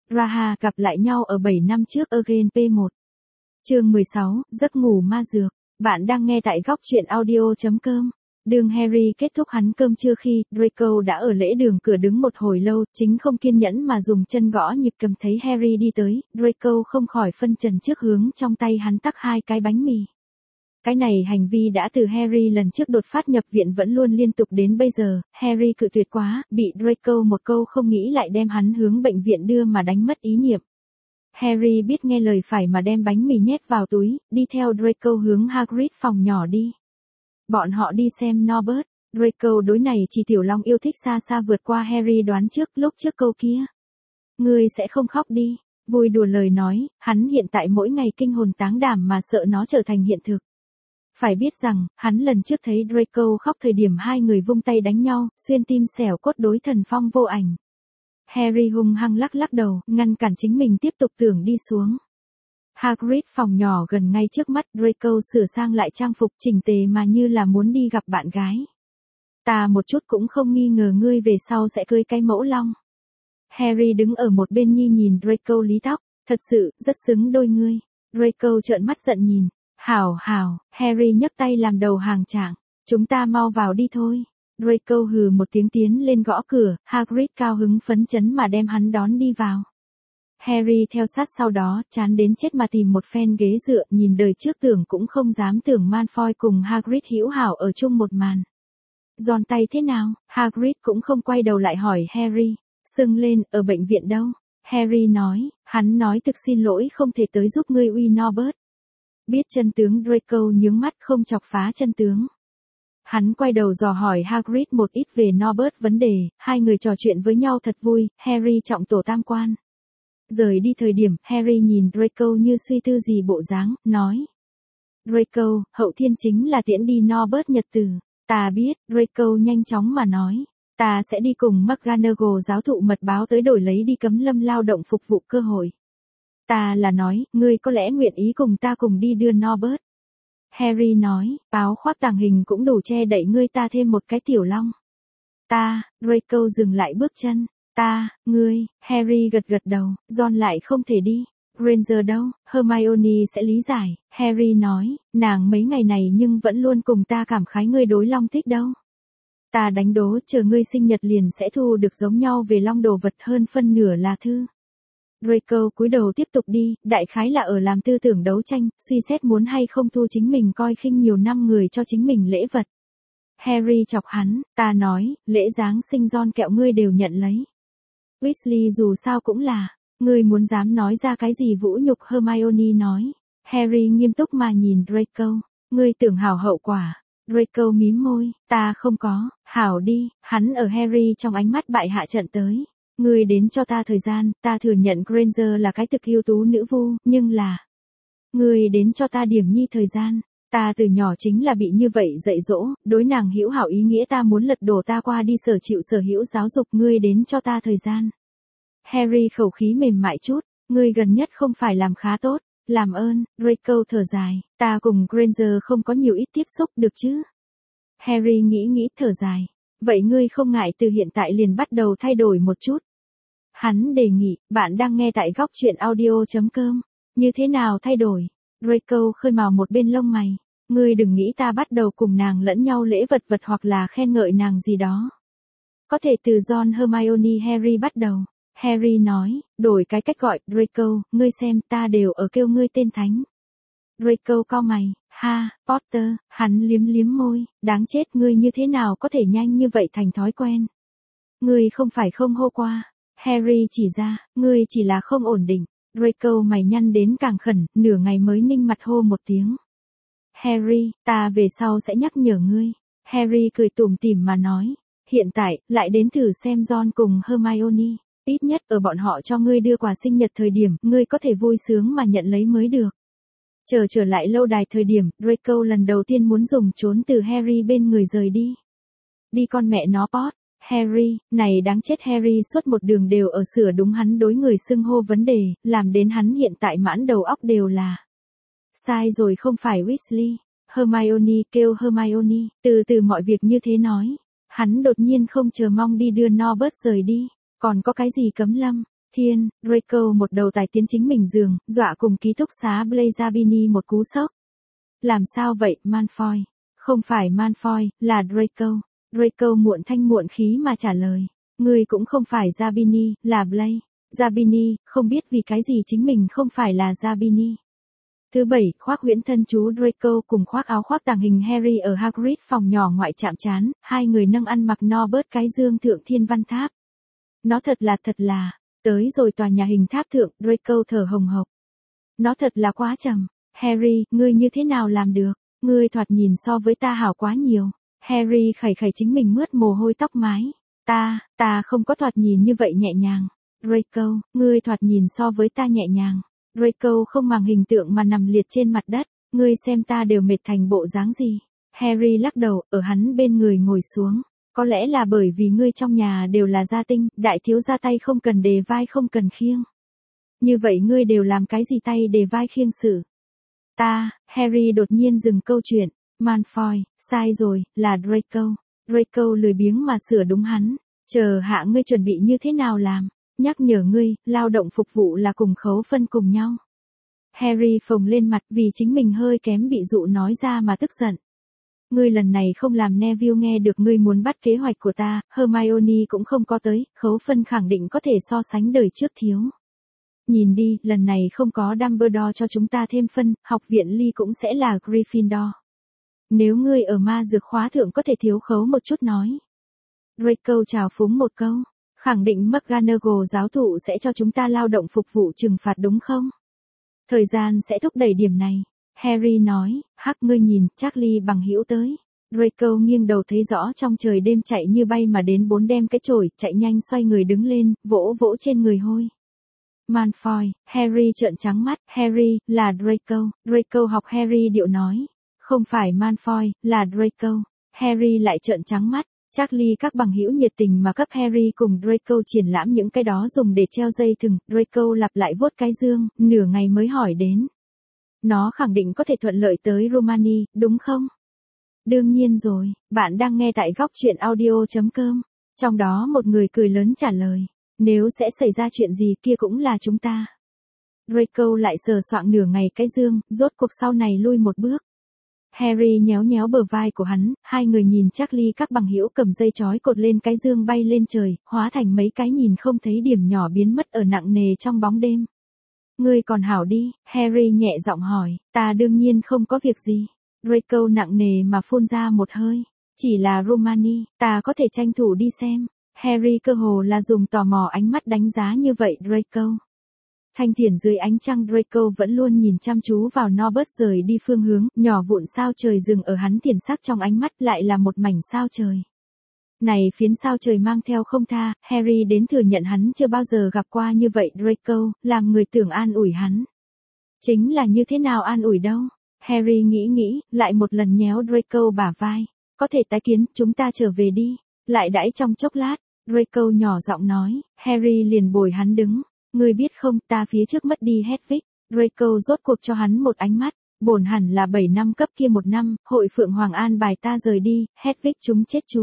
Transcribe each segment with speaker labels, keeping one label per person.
Speaker 1: Raha gặp lại nhau ở 7 năm trước Again P1. Chương 16, giấc ngủ ma dược. Bạn đang nghe tại góc truyện audio.com. Đường Harry kết thúc hắn cơm trưa khi Draco đã ở lễ đường cửa đứng một hồi lâu, chính không kiên nhẫn mà dùng chân gõ nhịp cầm. Thấy Harry đi tới, Draco không khỏi phân trần trước hướng trong tay hắn tắc 2 cái bánh mì. Cái này hành vi đã từ Harry lần trước đột phát nhập viện vẫn luôn liên tục đến bây giờ. Harry cự tuyệt quá, bị Draco một câu không nghĩ lại đem hắn hướng bệnh viện đưa mà đánh mất ý niệm. Harry biết nghe lời phải mà đem bánh mì nhét vào túi, đi theo Draco hướng Hagrid phòng nhỏ đi. Bọn họ đi xem Norbert. Draco đối này chỉ tiểu long yêu thích xa xa vượt qua Harry đoán trước lúc trước câu kia. Ngươi sẽ không khóc đi. Vui đùa lời nói, hắn hiện tại mỗi ngày kinh hồn táng đảm mà sợ nó trở thành hiện thực. Phải biết rằng, hắn lần trước thấy Draco khóc thời điểm hai người vung tay đánh nhau, xuyên tim xẻo cốt đối thần phong vô ảnh. Harry hung hăng lắc lắc đầu, ngăn cản chính mình tiếp tục tưởng đi xuống. Hagrid phòng nhỏ gần ngay trước mắt, Draco sửa sang lại trang phục chỉnh tề mà như là muốn đi gặp bạn gái. Ta một chút cũng không nghi ngờ ngươi về sau sẽ cưới cái mẫu long. Harry đứng ở một bên nhi nhìn Draco lý tóc, thật sự, rất xứng đôi ngươi. Draco trợn mắt giận nhìn. Hảo, Harry nhấc tay làm đầu hàng trạng, chúng ta mau vào đi thôi. Draco hừ một tiếng tiến lên gõ cửa, Hagrid cao hứng phấn chấn mà đem hắn đón đi vào. Harry theo sát sau đó, chán đến chết mà tìm một phen ghế dựa, nhìn đời trước tưởng cũng không dám tưởng Malfoy cùng Hagrid hữu hảo ở chung một màn. Giòn tay thế nào? Hagrid cũng không quay đầu lại hỏi Harry, sưng lên, ở bệnh viện đâu? Harry nói, hắn nói thực xin lỗi không thể tới giúp ngươi uy Norbert. Biết chân tướng Draco nhướng mắt không chọc phá chân tướng. Hắn quay đầu dò hỏi Hagrid một ít về Norbert vấn đề, hai người trò chuyện với nhau thật vui, Harry trọng tổ tam quan. Rời đi thời điểm, Harry nhìn Draco như suy tư gì bộ dáng, nói. Draco, hậu thiên chính là tiễn đi Norbert nhật tử. Ta biết, Draco nhanh chóng mà nói. Ta sẽ đi cùng McGonagall giáo thụ mật báo tới đổi lấy đi cấm lâm lao động phục vụ cơ hội. Ta là nói, ngươi có lẽ nguyện ý cùng ta cùng đi đưa Norbert. Harry nói, áo khoác tàng hình cũng đủ che đậy ngươi ta thêm một cái tiểu long. Ta, Draco dừng lại bước chân. Ta, ngươi, Harry gật gật đầu, Ron lại không thể đi. Granger đâu, Hermione sẽ lý giải, Harry nói, nàng mấy ngày này nhưng vẫn luôn cùng ta cảm khái ngươi đối long thích đâu. Ta đánh đố chờ ngươi sinh nhật liền sẽ thu được giống nhau về long đồ vật hơn phân nửa là thư. Draco cúi đầu tiếp tục đi, đại khái là ở làm tư tưởng đấu tranh, suy xét muốn hay không thu chính mình coi khinh nhiều năm người cho chính mình lễ vật. Harry chọc hắn, ta nói, lễ Giáng sinh Ron kẹo ngươi đều nhận lấy. Weasley dù sao cũng là, ngươi muốn dám nói ra cái gì vũ nhục Hermione nói. Harry nghiêm túc mà nhìn Draco, ngươi tưởng hảo hậu quả. Draco mím môi, ta không có, hảo đi, hắn ở Harry trong ánh mắt bại hạ trận tới. Ngươi đến cho ta thời gian, ta thừa nhận Granger là cái thực ưu tú nữ vu, nhưng là. Ngươi đến cho ta điểm nhi thời gian, ta từ nhỏ chính là bị như vậy dạy dỗ, đối nàng hữu hảo ý nghĩa ta muốn lật đổ ta qua đi sở chịu sở hữu giáo dục ngươi đến cho ta thời gian. Harry khẩu khí mềm mại chút, ngươi gần nhất không phải làm khá tốt, làm ơn, Draco thở dài, ta cùng Granger không có nhiều ít tiếp xúc được chứ. Harry nghĩ thở dài, vậy ngươi không ngại từ hiện tại liền bắt đầu thay đổi một chút. Hắn đề nghị, bạn đang nghe tại góc truyện audio.com, như thế nào thay đổi? Draco khơi mào một bên lông mày, ngươi đừng nghĩ ta bắt đầu cùng nàng lẫn nhau lễ vật hoặc là khen ngợi nàng gì đó. Có thể từ Ron Hermione Harry bắt đầu. Harry nói, đổi cái cách gọi, Draco, ngươi xem ta đều ở kêu ngươi tên thánh. Draco cau mày, ha, Potter, hắn liếm môi, đáng chết ngươi như thế nào có thể nhanh như vậy thành thói quen. Ngươi không phải không hô qua. Harry chỉ ra, ngươi chỉ là không ổn định. Draco mày nhăn đến càng khẩn, nửa ngày mới ninh mặt hô một tiếng. Harry, ta về sau sẽ nhắc nhở ngươi. Harry cười tủm tỉm mà nói, hiện tại, lại đến thử xem Ron cùng Hermione. Ít nhất ở bọn họ cho ngươi đưa quà sinh nhật thời điểm, ngươi có thể vui sướng mà nhận lấy mới được. Trở lại lâu đài thời điểm, Draco lần đầu tiên muốn dùng trốn từ Harry bên người rời đi. Đi con mẹ nó Pot. Harry, này đáng chết Harry suốt một đường đều ở sửa đúng hắn đối người xưng hô vấn đề, làm đến hắn hiện tại mãn đầu óc đều là. Sai rồi không phải Weasley. Hermione kêu Hermione, từ mọi việc như thế nói. Hắn đột nhiên không chờ mong đi đưa Norbert rời đi. Còn có cái gì cấm lâm? Thiên, Draco một đầu tài tiến chính mình giường, dọa cùng ký túc xá Blazabini một cú sốc. Làm sao vậy, Malfoy? Không phải Malfoy, là Draco. Draco muộn thanh muộn khí mà trả lời. Ngươi cũng không phải Zabini, là Blaze. Zabini, không biết vì cái gì chính mình không phải là Zabini. Thứ bảy, khoác huyễn thân chú Draco cùng khoác áo khoác tàng hình Harry ở Hagrid phòng nhỏ ngoại chạm trán, hai người nâng ăn mặc no bớt cái dương thượng thiên văn tháp. Nó thật là, tới rồi tòa nhà hình tháp thượng, Draco thở hồng hộc. Nó thật là quá trầm. Harry, ngươi như thế nào làm được? Ngươi thoạt nhìn so với ta hảo quá nhiều. Harry khẩy khẩy chính mình mướt mồ hôi tóc mái. Ta không có thoạt nhìn như vậy nhẹ nhàng. Draco, ngươi thoạt nhìn so với ta nhẹ nhàng. Draco không màng hình tượng mà nằm liệt trên mặt đất. Ngươi xem ta đều mệt thành bộ dáng gì. Harry lắc đầu, ở hắn bên người ngồi xuống. Có lẽ là bởi vì ngươi trong nhà đều là gia tinh, đại thiếu gia tay không cần đề vai không cần khiêng. Như vậy ngươi đều làm cái gì tay đề vai khiêng sự? Harry đột nhiên dừng câu chuyện. Malfoy, sai rồi, là Draco. Draco lười biếng mà sửa đúng hắn. Chờ hạ ngươi chuẩn bị như thế nào làm? Nhắc nhở ngươi, lao động phục vụ là cùng khấu phân cùng nhau. Harry phồng lên mặt vì chính mình hơi kém bị dụ nói ra mà tức giận. Ngươi lần này không làm Neville nghe được ngươi muốn bắt kế hoạch của ta, Hermione cũng không có tới, khấu phân khẳng định có thể so sánh đời trước thiếu. Nhìn đi, lần này không có Dumbledore cho chúng ta thêm phân, học viện Ly cũng sẽ là Gryffindor. Nếu ngươi ở ma dược khóa thượng có thể thiếu khấu một chút nói. Draco chào phúng một câu, khẳng định McGonagall giáo thụ sẽ cho chúng ta lao động phục vụ trừng phạt đúng không? Thời gian sẽ thúc đẩy điểm này. Harry nói, hắc ngươi nhìn, Charlie bằng hữu tới. Draco nghiêng đầu thấy rõ trong trời đêm chạy như bay mà đến bốn đem cái chổi, chạy nhanh xoay người đứng lên, vỗ vỗ trên người hôi. Malfoy, Harry trợn trắng mắt, Harry, là Draco. Draco học Harry điệu nói. Không phải Malfoy, là Draco. Harry lại trợn trắng mắt. Charlie các bằng hữu nhiệt tình mà cấp Harry cùng Draco triển lãm những cái đó dùng để treo dây thừng. Draco lặp lại vuốt cái dương, nửa ngày mới hỏi đến. Nó khẳng định có thể thuận lợi tới Romani, đúng không? Đương nhiên rồi, bạn đang nghe tại góc chuyện audio.com. Trong đó một người cười lớn trả lời. Nếu sẽ xảy ra chuyện gì kia cũng là chúng ta. Draco lại sờ soạng nửa ngày cái dương, rốt cuộc sau này lui một bước. Harry nhéo nhéo bờ vai của hắn, hai người nhìn Charlie các bằng hữu cầm dây chói cột lên cái dương bay lên trời, hóa thành mấy cái nhìn không thấy điểm nhỏ biến mất ở nặng nề trong bóng đêm. Ngươi còn hảo đi, Harry nhẹ giọng hỏi, ta đương nhiên không có việc gì. Draco nặng nề mà phun ra một hơi, chỉ là Romani, ta có thể tranh thủ đi xem. Harry cơ hồ là dùng tò mò ánh mắt đánh giá như vậy Draco. Thanh thiển dưới ánh trăng Draco vẫn luôn nhìn chăm chú vào Norbert rời đi phương hướng, nhỏ vụn sao trời dừng ở hắn thiển sắc trong ánh mắt lại là một mảnh sao trời. Này phiến sao trời mang theo không tha, Harry đến thừa nhận hắn chưa bao giờ gặp qua như vậy Draco, làm người tưởng an ủi hắn. Chính là như thế nào an ủi đâu? Harry nghĩ, lại một lần nhéo Draco bả vai. Có thể tái kiến, chúng ta trở về đi. Lại đãi trong chốc lát, Draco nhỏ giọng nói, Harry liền bồi hắn đứng. Ngươi biết không, ta phía trước mất đi Hedwig. Draco rốt cuộc cho hắn một ánh mắt. Bổn hẳn là 7 năm cấp kia 1 năm, hội Phượng Hoàng an bài ta rời đi, Hedwig chúng chết chú.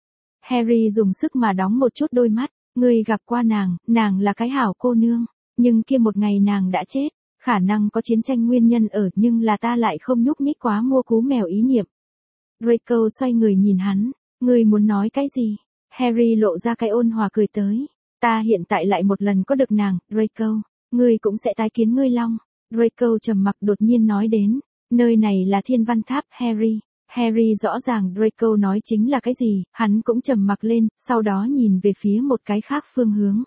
Speaker 1: Harry dùng sức mà đóng một chút đôi mắt. Ngươi gặp qua nàng là cái hảo cô nương. Nhưng kia một ngày nàng đã chết. Khả năng có chiến tranh nguyên nhân ở nhưng là ta lại không nhúc nhích quá mua cú mèo ý niệm. Draco xoay người nhìn hắn. Ngươi muốn nói cái gì? Harry lộ ra cái ôn hòa cười tới. Ta hiện tại lại một lần có được nàng, Draco. Ngươi cũng sẽ tái kiến ngươi long. Draco trầm mặc đột nhiên nói đến. Nơi này là thiên văn tháp, Harry. Harry rõ ràng Draco nói chính là cái gì, hắn cũng trầm mặc lên, sau đó nhìn về phía một cái khác phương hướng.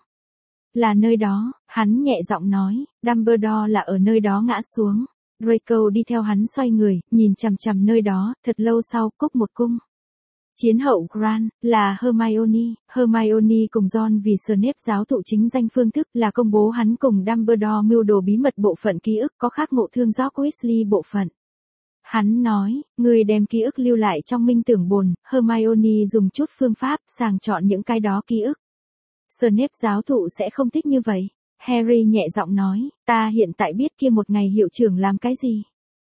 Speaker 1: Là nơi đó, hắn nhẹ giọng nói, Dumbledore là ở nơi đó ngã xuống. Draco đi theo hắn xoay người, nhìn chằm chằm nơi đó, thật lâu sau, cúc một cung. Chiến hậu Grant, là Hermione cùng John vì Snape giáo thụ chính danh phương thức là công bố hắn cùng Dumbledore mưu đồ bí mật bộ phận ký ức có khác ngộ thương George Weasley bộ phận. Hắn nói, người đem ký ức lưu lại trong minh tưởng bồn, Hermione dùng chút phương pháp sàng chọn những cái đó ký ức. Snape giáo thụ sẽ không thích như vậy. Harry nhẹ giọng nói, ta hiện tại biết kia một ngày hiệu trưởng làm cái gì.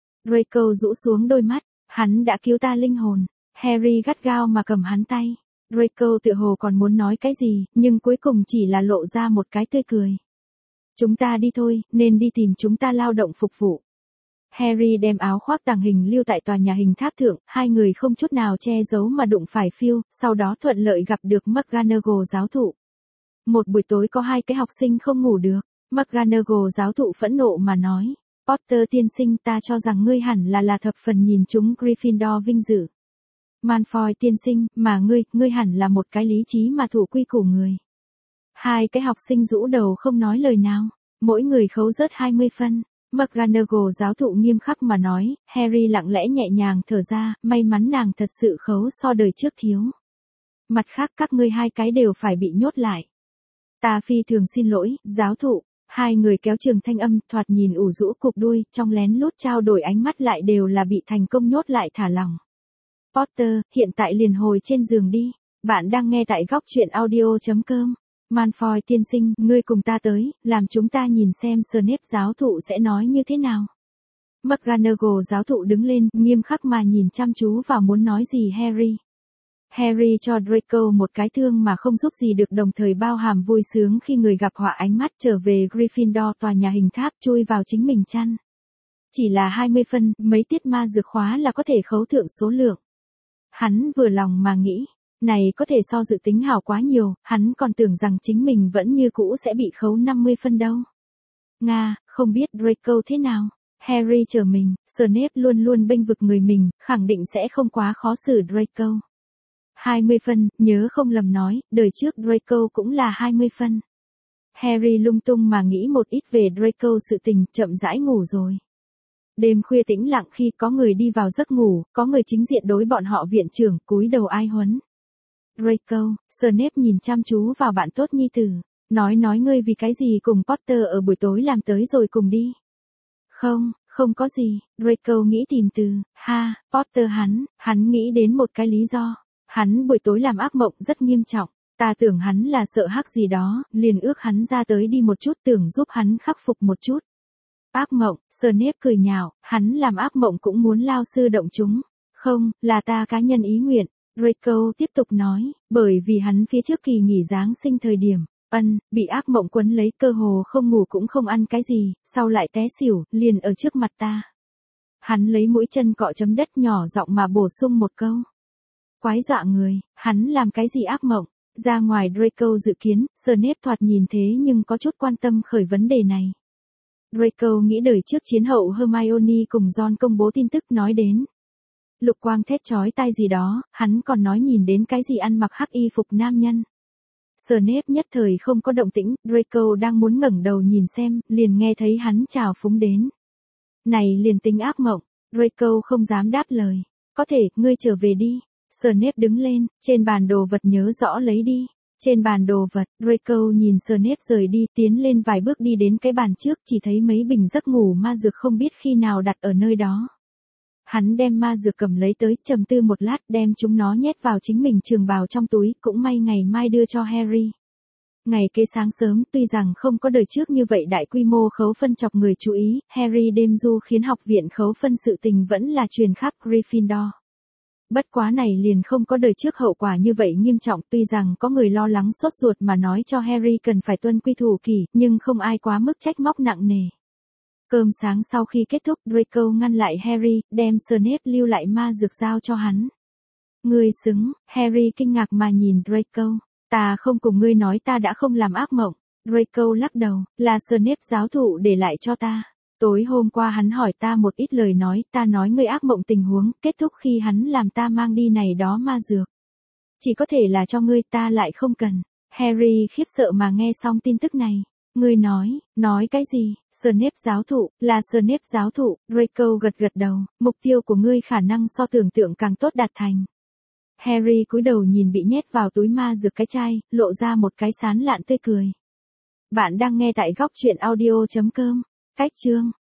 Speaker 1: Draco rũ xuống đôi mắt, hắn đã cứu ta linh hồn. Harry gắt gao mà cầm hắn tay. Draco tựa hồ còn muốn nói cái gì, nhưng cuối cùng chỉ là lộ ra một cái tươi cười. Chúng ta đi thôi, nên đi tìm chúng ta lao động phục vụ. Harry đem áo khoác tàng hình lưu tại tòa nhà hình tháp thượng, hai người không chút nào che giấu mà đụng phải Phil, sau đó thuận lợi gặp được McGonagall giáo thụ. Một buổi tối có hai cái học sinh không ngủ được, McGonagall giáo thụ phẫn nộ mà nói, Potter tiên sinh, ta cho rằng ngươi hẳn là thập phần nhìn chúng Gryffindor vinh dự. Malfoy tiên sinh, mà ngươi hẳn là một cái lý trí mà thủ quy củ người. Hai cái học sinh rũ đầu không nói lời nào, mỗi người khấu rớt 20 phân. McGonagall giáo thụ nghiêm khắc mà nói, Harry lặng lẽ nhẹ nhàng thở ra, may mắn nàng thật sự khấu so đời trước thiếu. Mặt khác các ngươi hai cái đều phải bị nhốt lại. Ta phi thường xin lỗi, giáo thụ. Hai người kéo trường thanh âm, thoạt nhìn ủ rũ cụp đuôi, trong lén lút trao đổi ánh mắt lại đều là bị thành công nhốt lại thả lỏng. Potter, hiện tại liền hồi trên giường đi. Bạn đang nghe tại góc truyện audio.com. Malfoy tiên sinh, ngươi cùng ta tới, làm chúng ta nhìn xem Snape giáo thụ sẽ nói như thế nào. McGonagall giáo thụ đứng lên, nghiêm khắc mà nhìn chăm chú vào muốn nói gì Harry. Harry cho Draco một cái thương mà không giúp gì được, đồng thời bao hàm vui sướng khi người gặp họa ánh mắt trở về Gryffindor tòa nhà hình tháp chui vào chính mình chăn. Chỉ là 20 phân, mấy tiết ma dược khóa là có thể khấu thượng số lượng. Hắn vừa lòng mà nghĩ, này có thể so dự tính hảo quá nhiều, hắn còn tưởng rằng chính mình vẫn như cũ sẽ bị khấu 50 phân đâu. Nga, không biết Draco thế nào. Harry chờ mình, Snape luôn luôn bênh vực người mình, khẳng định sẽ không quá khó xử Draco. 20 phân, nhớ không lầm nói, đời trước Draco cũng là 20 phân. Harry lung tung mà nghĩ một ít về Draco sự tình, chậm rãi ngủ rồi. Đêm khuya tĩnh lặng khi có người đi vào giấc ngủ, có người chính diện đối bọn họ viện trưởng, cúi đầu ai huấn. Draco, Snape nhìn chăm chú vào bạn tốt nhi tử, nói ngươi vì cái gì cùng Potter ở buổi tối làm tới rồi cùng đi. Không có gì, Draco nghĩ tìm từ, Potter hắn nghĩ đến một cái lý do. Hắn buổi tối làm ác mộng rất nghiêm trọng, ta tưởng hắn là sợ hắc gì đó, liền ước hắn ra tới đi một chút, tưởng giúp hắn khắc phục một chút. Ác mộng, Snape cười nhạo, hắn làm ác mộng cũng muốn lao sư động chúng. Không, là ta cá nhân ý nguyện. Draco tiếp tục nói, bởi vì hắn phía trước kỳ nghỉ Giáng sinh thời điểm, bị ác mộng quấn lấy, cơ hồ không ngủ cũng không ăn cái gì, sau lại té xỉu, liền ở trước mặt ta. Hắn lấy mũi chân cọ chấm đất, nhỏ giọng mà bổ sung một câu. Quái dọa người, hắn làm cái gì ác mộng? Ra ngoài Draco dự kiến, Snape thoạt nhìn thế nhưng có chút quan tâm khởi vấn đề này. Draco nghĩ đời trước chiến hậu Hermione cùng Ron công bố tin tức nói đến. Lục quang thét chói tai gì đó, hắn còn nói nhìn đến cái gì ăn mặc hắc y phục nam nhân. Snape nhất thời không có động tĩnh, Draco đang muốn ngẩng đầu nhìn xem, liền nghe thấy hắn chào phúng đến. Này liền tính ác mộng, Draco không dám đáp lời. Có thể, ngươi trở về đi. Snape đứng lên, trên bàn đồ vật nhớ rõ lấy đi. Trên bàn đồ vật, Draco nhìn Snape rời đi, tiến lên vài bước đi đến cái bàn trước, chỉ thấy mấy bình giấc ngủ ma dược không biết khi nào đặt ở nơi đó. Hắn đem ma dược cầm lấy tới, trầm tư một lát, đem chúng nó nhét vào chính mình trường bào trong túi, cũng may ngày mai đưa cho Harry. Ngày kế sáng sớm, tuy rằng không có đời trước như vậy đại quy mô khấu phân chọc người chú ý, Harry đêm du khiến học viện khấu phân sự tình vẫn là truyền khắp Gryffindor. Bất quá này liền không có đời trước hậu quả như vậy nghiêm trọng, tuy rằng có người lo lắng sốt ruột mà nói cho Harry cần phải tuân quy thủ kỷ, nhưng không ai quá mức trách móc nặng nề. Cơm sáng sau khi kết thúc, Draco ngăn lại Harry, đem Snape lưu lại ma dược giao cho hắn. Ngươi xứng, Harry kinh ngạc mà nhìn Draco. Ta không cùng ngươi nói ta đã không làm ác mộng. Draco lắc đầu, là Snape giáo thụ để lại cho ta. Tối hôm qua hắn hỏi ta một ít lời nói, ta nói ngươi ác mộng tình huống, kết thúc khi hắn làm ta mang đi này đó ma dược. Chỉ có thể là cho ngươi, ta lại không cần. Harry khiếp sợ mà nghe xong tin tức này. Ngươi nói cái gì? Snape giáo thụ, là Snape giáo thụ. Draco gật đầu, mục tiêu của ngươi khả năng so tưởng tượng càng tốt đạt thành. Harry cúi đầu nhìn bị nhét vào túi ma dược cái chai, lộ ra một cái sán lạn tươi cười. Bạn đang nghe tại góc truyện audio.com. Cách chương